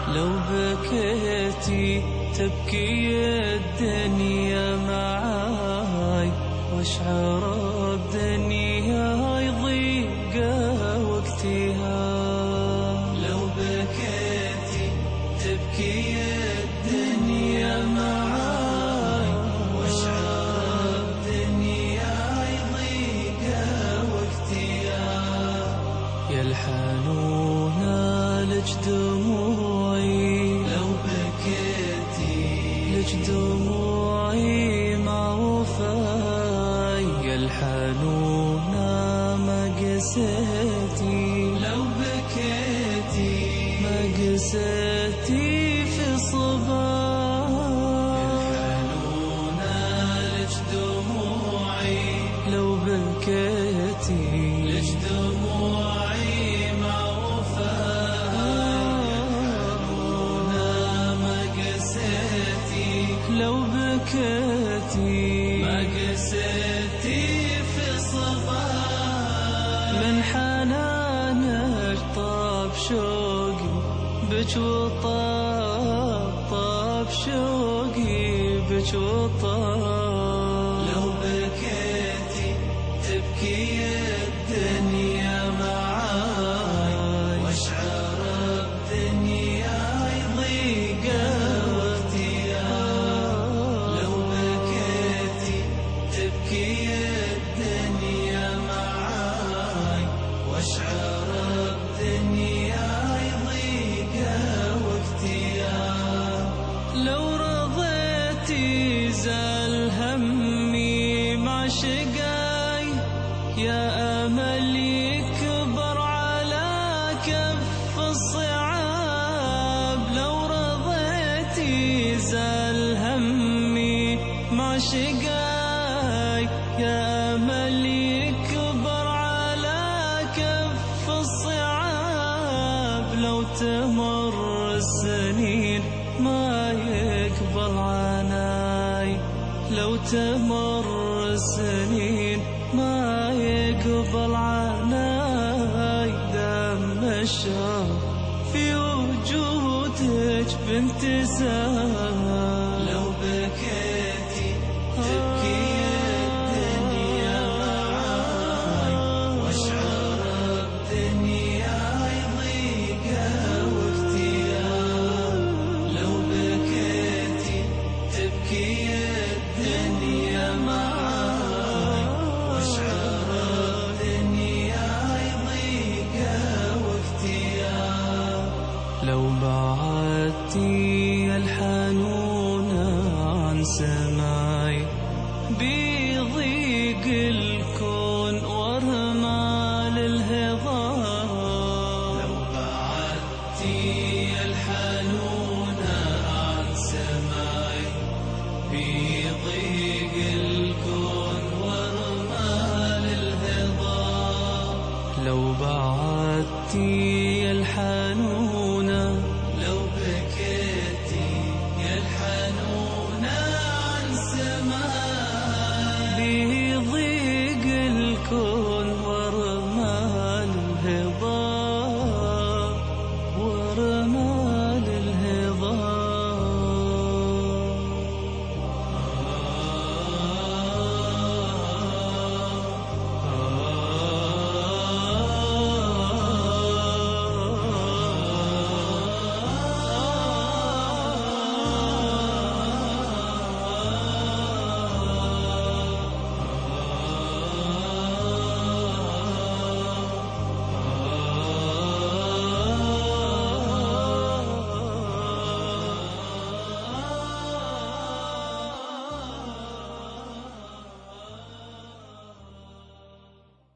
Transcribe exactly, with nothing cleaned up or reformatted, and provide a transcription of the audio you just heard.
لو بكيتي تبكي الدنيا معاي، واشعر بدنياي ضيق وقتها. لو بكيتي تبكي الدنيا معاي، واشعر بدنياي ضيق وقتها. يا الحنونة لج دموعي، لو بكيتي لج دموعي مع وفاي. يا الحنونة ما قسيتي، لو بكيتي ما قسيتي في صباي. يا الحنونة لج دموعي، لو بكيتي لج دموعي مع وفاي. لو بكيتي ما قسيتي في صباي. من حنانك طاب شوقي بج وطاب، طاب شوقي بج وطاب. لو بكيتي تبكي الدنيا معاي، واشعر بدنياي ضيق وقتها. لو بكيتي تبكي الدنيا معاي، واشعر بدنياي ضيق وقتها. لو رضيتي زال همي مع شقاي، يا أمل يكبر على كف الصعاب. لو رضيتي زال همي مع شقاي، يا أمل يكبر على كف الصعاب. لو تمر السنين ما يقبل عناي، لو تمر السنين ما يقبل عناي. دم الشوق في وجودك بانتزاع. لو بكيتي تبكي الدنيا معاي، واشعر بدنياي ضيق وقتها. لو بكيتي تبكي الدنيا معاي، واشعر بدنياي ضيق وقتها. لو بعدتي الحنونة عن سماي، بيضيق الكون ورمال الهضاب. لو بعدتي الحنونة عن سماي، بيضيق الكون ورمال الهضاب. لو بعدتي